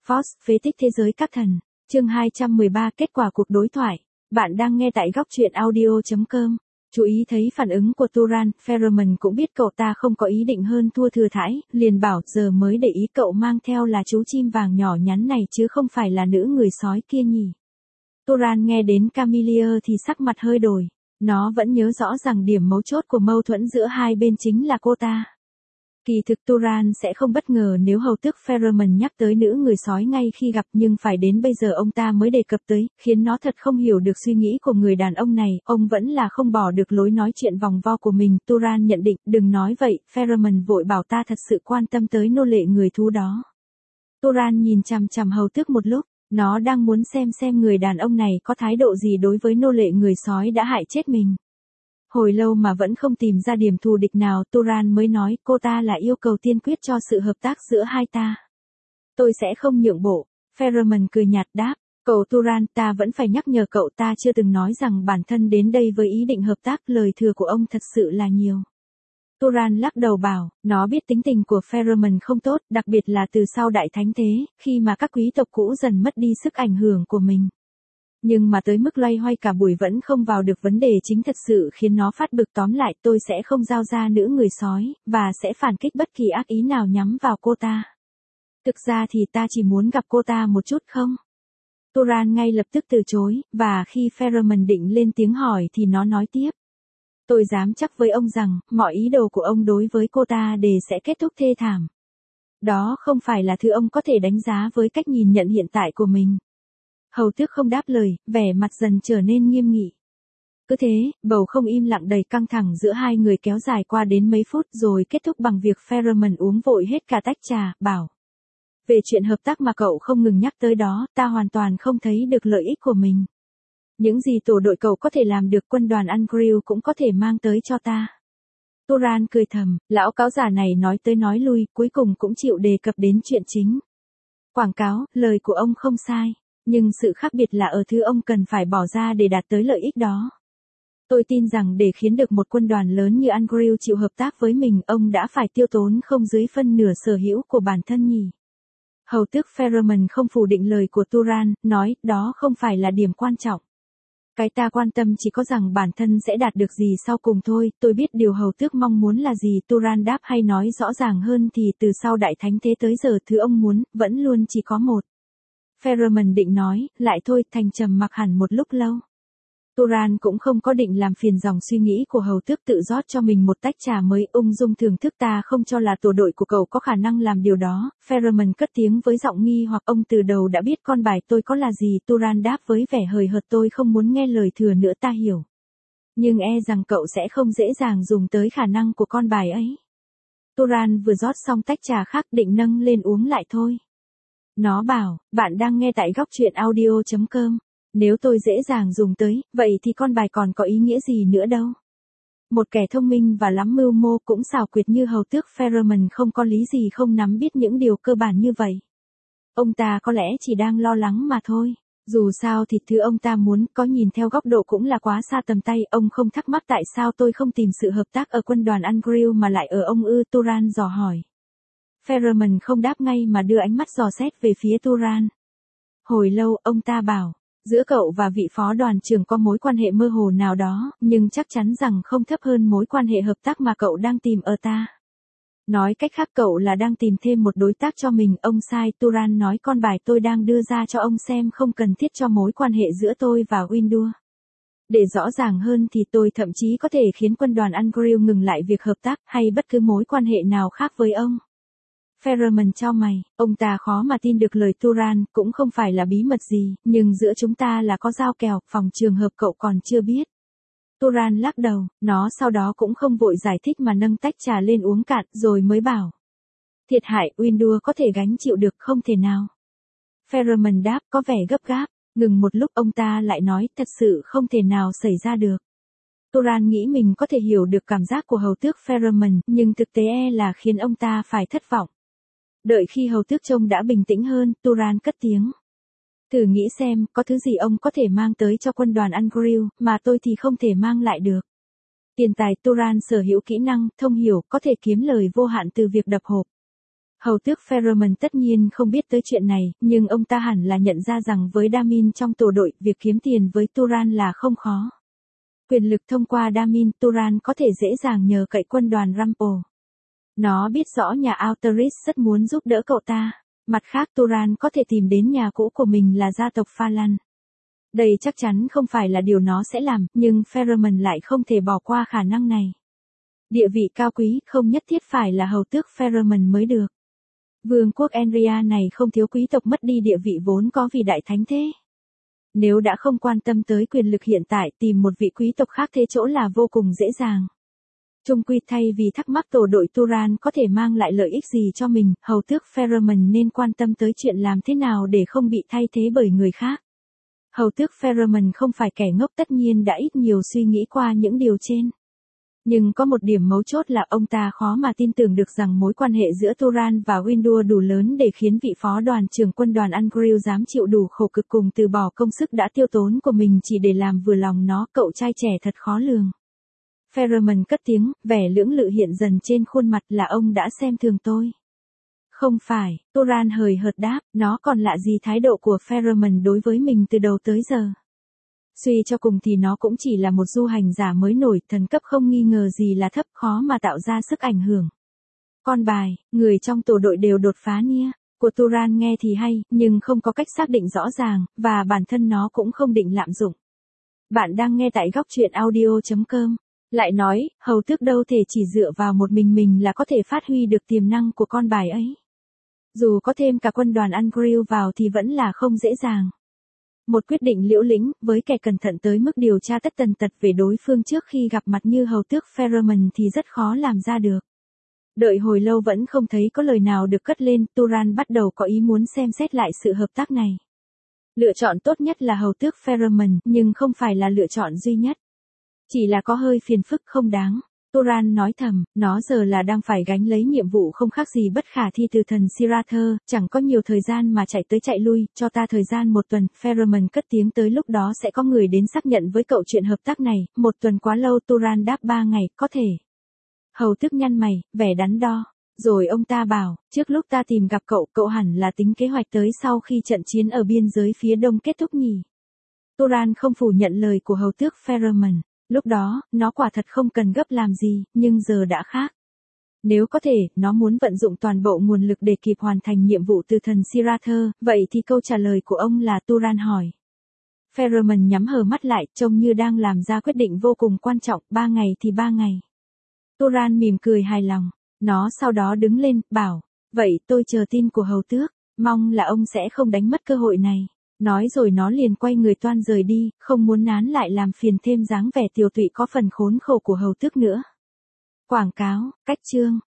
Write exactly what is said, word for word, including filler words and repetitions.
Force, phế tích thế giới các thần. Chương hai trăm mười ba Kết quả cuộc đối thoại. Bạn đang nghe tại góc truyện audio chấm com. Chú ý thấy phản ứng của Turan, Pheromone cũng biết cậu ta không có ý định hơn thua thừa thãi, liền bảo giờ mới để ý cậu mang theo là chú chim vàng nhỏ nhắn này chứ không phải là nữ người sói kia nhỉ. Turan nghe đến Camellia thì sắc mặt hơi đổi, nó vẫn nhớ rõ rằng điểm mấu chốt của mâu thuẫn giữa hai bên chính là cô ta. Kỳ thực Turan sẽ không bất ngờ nếu hầu tước Pheromone nhắc tới nữ người sói ngay khi gặp, nhưng phải đến bây giờ ông ta mới đề cập tới, khiến nó thật không hiểu được suy nghĩ của người đàn ông này. Ông vẫn là không bỏ được lối nói chuyện vòng vo của mình. Turan nhận định, đừng nói vậy, Pheromone vội bảo ta thật sự quan tâm tới nô lệ người thú đó. Turan nhìn chằm chằm hầu tước một lúc, nó đang muốn xem xem người đàn ông này có thái độ gì đối với nô lệ người sói đã hại chết mình. Hồi lâu mà vẫn không tìm ra điểm thù địch nào, Turan mới nói, cô ta là yêu cầu tiên quyết cho sự hợp tác giữa hai ta. Tôi sẽ không nhượng bộ. Pheromone cười nhạt đáp, cậu Turan, ta vẫn phải nhắc nhở cậu, ta chưa từng nói rằng bản thân đến đây với ý định hợp tác, lời thừa của ông thật sự là nhiều. Turan lắc đầu bảo, nó biết tính tình của Pheromone không tốt, đặc biệt là từ sau đại thánh thế, khi mà các quý tộc cũ dần mất đi sức ảnh hưởng của mình. Nhưng mà tới mức loay hoay cả buổi vẫn không vào được vấn đề chính thật sự khiến nó phát bực. Tóm lại, tôi sẽ không giao ra nữ người sói, và sẽ phản kích bất kỳ ác ý nào nhắm vào cô ta. Thực ra thì ta chỉ muốn gặp cô ta một chút không? Turan ngay lập tức từ chối, và khi Pheromone định lên tiếng hỏi thì nó nói tiếp. Tôi dám chắc với ông rằng, mọi ý đồ của ông đối với cô ta đều sẽ kết thúc thê thảm. Đó không phải là thứ ông có thể đánh giá với cách nhìn nhận hiện tại của mình. Hầu tước không đáp lời, vẻ mặt dần trở nên nghiêm nghị. Cứ thế, bầu không im lặng đầy căng thẳng giữa hai người kéo dài qua đến mấy phút rồi kết thúc bằng việc Pheromone uống vội hết cả tách trà, bảo. Về chuyện hợp tác mà cậu không ngừng nhắc tới đó, ta hoàn toàn không thấy được lợi ích của mình. Những gì tổ đội cậu có thể làm được, quân đoàn Ungryl cũng có thể mang tới cho ta. Turan cười thầm, lão cáo già này nói tới nói lui, cuối cùng cũng chịu đề cập đến chuyện chính. Quảng cáo, lời của ông không sai. Nhưng sự khác biệt là ở thứ ông cần phải bỏ ra để đạt tới lợi ích đó. Tôi tin rằng để khiến được một quân đoàn lớn như Ungryl chịu hợp tác với mình, ông đã phải tiêu tốn không dưới phân nửa sở hữu của bản thân nhỉ. Hầu tước Pheromone không phủ định lời của Turan, nói, đó không phải là điểm quan trọng. Cái ta quan tâm chỉ có rằng bản thân sẽ đạt được gì sau cùng thôi. Tôi biết điều hầu tước mong muốn là gì. Turan đáp, hay nói rõ ràng hơn thì từ sau đại thánh thế tới giờ thứ ông muốn, vẫn luôn chỉ có một. Pheromone định nói, lại thôi, thành trầm mặc hẳn một lúc lâu. Turan cũng không có định làm phiền dòng suy nghĩ của hầu tước, tự rót cho mình một tách trà mới, ung dung thưởng thức. Ta không cho là tổ đội của cậu có khả năng làm điều đó. Pheromone cất tiếng với giọng nghi hoặc, ông từ đầu đã biết con bài tôi có là gì. Turan đáp với vẻ hời hợt, tôi không muốn nghe lời thừa nữa, ta hiểu. Nhưng e rằng cậu sẽ không dễ dàng dùng tới khả năng của con bài ấy. Turan vừa rót xong tách trà khác định nâng lên uống lại thôi. Nó bảo, bạn đang nghe tại góc truyện audio chấm com. Nếu tôi dễ dàng dùng tới, vậy thì con bài còn có ý nghĩa gì nữa đâu. Một kẻ thông minh và lắm mưu mô cũng xảo quyệt như hầu tước Pheromone không có lý gì không nắm biết những điều cơ bản như vậy. Ông ta có lẽ chỉ đang lo lắng mà thôi. Dù sao thì thứ ông ta muốn, có nhìn theo góc độ cũng là quá xa tầm tay. Ông không thắc mắc tại sao tôi không tìm sự hợp tác ở quân đoàn Ungryl mà lại ở ông ư? Turan dò hỏi. Pheromone không đáp ngay mà đưa ánh mắt dò xét về phía Turan. Hồi lâu, ông ta bảo, giữa cậu và vị phó đoàn trưởng có mối quan hệ mơ hồ nào đó, nhưng chắc chắn rằng không thấp hơn mối quan hệ hợp tác mà cậu đang tìm ở ta. Nói cách khác, cậu là đang tìm thêm một đối tác cho mình. Ông sai. Turan nói, con bài tôi đang đưa ra cho ông xem không cần thiết cho mối quan hệ giữa tôi và Windu. Để rõ ràng hơn thì tôi thậm chí có thể khiến quân đoàn Ungryl ngừng lại việc hợp tác, hay bất cứ mối quan hệ nào khác với ông. Pheromone chau mày, ông ta khó mà tin được lời Turan, cũng không phải là bí mật gì, nhưng giữa chúng ta là có giao kèo, phòng trường hợp cậu còn chưa biết. Turan lắc đầu, nó sau đó cũng không vội giải thích mà nâng tách trà lên uống cạn, rồi mới bảo. Thiệt hại, Windu có thể gánh chịu được, không thể nào. Pheromone đáp, có vẻ gấp gáp, ngừng một lúc ông ta lại nói, thật sự không thể nào xảy ra được. Turan nghĩ mình có thể hiểu được cảm giác của hầu tước Pheromone, nhưng thực tế e là khiến ông ta phải thất vọng. Đợi khi hầu tước trông đã bình tĩnh hơn, Turan cất tiếng. Thử nghĩ xem, có thứ gì ông có thể mang tới cho quân đoàn Ungryl, mà tôi thì không thể mang lại được. Tiền tài. Turan sở hữu kỹ năng, thông hiểu, có thể kiếm lời vô hạn từ việc đập hộp. Hầu tước Pheromon tất nhiên không biết tới chuyện này, nhưng ông ta hẳn là nhận ra rằng với Damin trong tổ đội, việc kiếm tiền với Turan là không khó. Quyền lực thông qua Damin, Turan có thể dễ dàng nhờ cậy quân đoàn Rumple. Nó biết rõ nhà Alteris rất muốn giúp đỡ cậu ta. Mặt khác Turan có thể tìm đến nhà cũ của mình là gia tộc Phalan. Đây chắc chắn không phải là điều nó sẽ làm, nhưng Pheromon lại không thể bỏ qua khả năng này. Địa vị cao quý không nhất thiết phải là hầu tước Pheromon mới được. Vương quốc Enria này không thiếu quý tộc mất đi địa vị vốn có vì đại thánh thế. Nếu đã không quan tâm tới quyền lực hiện tại, tìm một vị quý tộc khác thế chỗ là vô cùng dễ dàng. Chung quy thay vì thắc mắc tổ đội Turan có thể mang lại lợi ích gì cho mình, hầu tước Pheromon nên quan tâm tới chuyện làm thế nào để không bị thay thế bởi người khác. Hầu tước Pheromon không phải kẻ ngốc, tất nhiên đã ít nhiều suy nghĩ qua những điều trên. Nhưng có một điểm mấu chốt là ông ta khó mà tin tưởng được rằng mối quan hệ giữa Turan và Windur đủ lớn để khiến vị phó đoàn trưởng quân đoàn Angrill dám chịu đủ khổ cực cùng từ bỏ công sức đã tiêu tốn của mình chỉ để làm vừa lòng nó. Cậu trai trẻ thật khó lường. Pheromon cất tiếng, vẻ lưỡng lự hiện dần trên khuôn mặt, là ông đã xem thường tôi. Không phải, Turan hời hợt đáp, nó còn lạ gì thái độ của Pheromon đối với mình từ đầu tới giờ. Suy cho cùng thì nó cũng chỉ là một du hành giả mới nổi, thần cấp không nghi ngờ gì là thấp, khó mà tạo ra sức ảnh hưởng. Con bài, người trong tổ đội đều đột phá nia của Turan nghe thì hay, nhưng không có cách xác định rõ ràng, và bản thân nó cũng không định lạm dụng. Bạn đang nghe tại góc truyện audio chấm com. Lại nói, hầu tước đâu thể chỉ dựa vào một mình mình là có thể phát huy được tiềm năng của con bài ấy. Dù có thêm cả quân đoàn Angrill vào thì vẫn là không dễ dàng. Một quyết định liễu lĩnh, với kẻ cẩn thận tới mức điều tra tất tần tật về đối phương trước khi gặp mặt như hầu tước Pheromon thì rất khó làm ra được. Đợi hồi lâu vẫn không thấy có lời nào được cất lên, Turan bắt đầu có ý muốn xem xét lại sự hợp tác này. Lựa chọn tốt nhất là hầu tước Pheromon, nhưng không phải là lựa chọn duy nhất. Chỉ là có hơi phiền phức không đáng. Turan nói thầm, nó giờ là đang phải gánh lấy nhiệm vụ không khác gì bất khả thi từ thần Sirather, chẳng có nhiều thời gian mà chạy tới chạy lui, cho ta thời gian một tuần. Pheromon cất tiếng, tới lúc đó sẽ có người đến xác nhận với cậu chuyện hợp tác này. Một tuần quá lâu. Turan đáp, ba ngày, có thể. Hầu tước nhăn mày, vẻ đắn đo. Rồi ông ta bảo, trước lúc ta tìm gặp cậu, cậu hẳn là tính kế hoạch tới sau khi trận chiến ở biên giới phía đông kết thúc nhỉ. Turan không phủ nhận lời của hầu tước Pheromon. Lúc đó, nó quả thật không cần gấp làm gì, nhưng giờ đã khác. Nếu có thể, nó muốn vận dụng toàn bộ nguồn lực để kịp hoàn thành nhiệm vụ từ thần Sirather, vậy thì câu trả lời của ông là? Turan hỏi. Pheromon nhắm hờ mắt lại, trông như đang làm ra quyết định vô cùng quan trọng, ba ngày thì ba ngày. Turan mỉm cười hài lòng. Nó sau đó đứng lên, bảo, vậy tôi chờ tin của hầu tước, mong là ông sẽ không đánh mất cơ hội này. Nói rồi nó liền quay người toan rời đi, không muốn nán lại làm phiền thêm dáng vẻ tiều tụy có phần khốn khổ của hầu tước nữa. Quảng cáo, cách chương.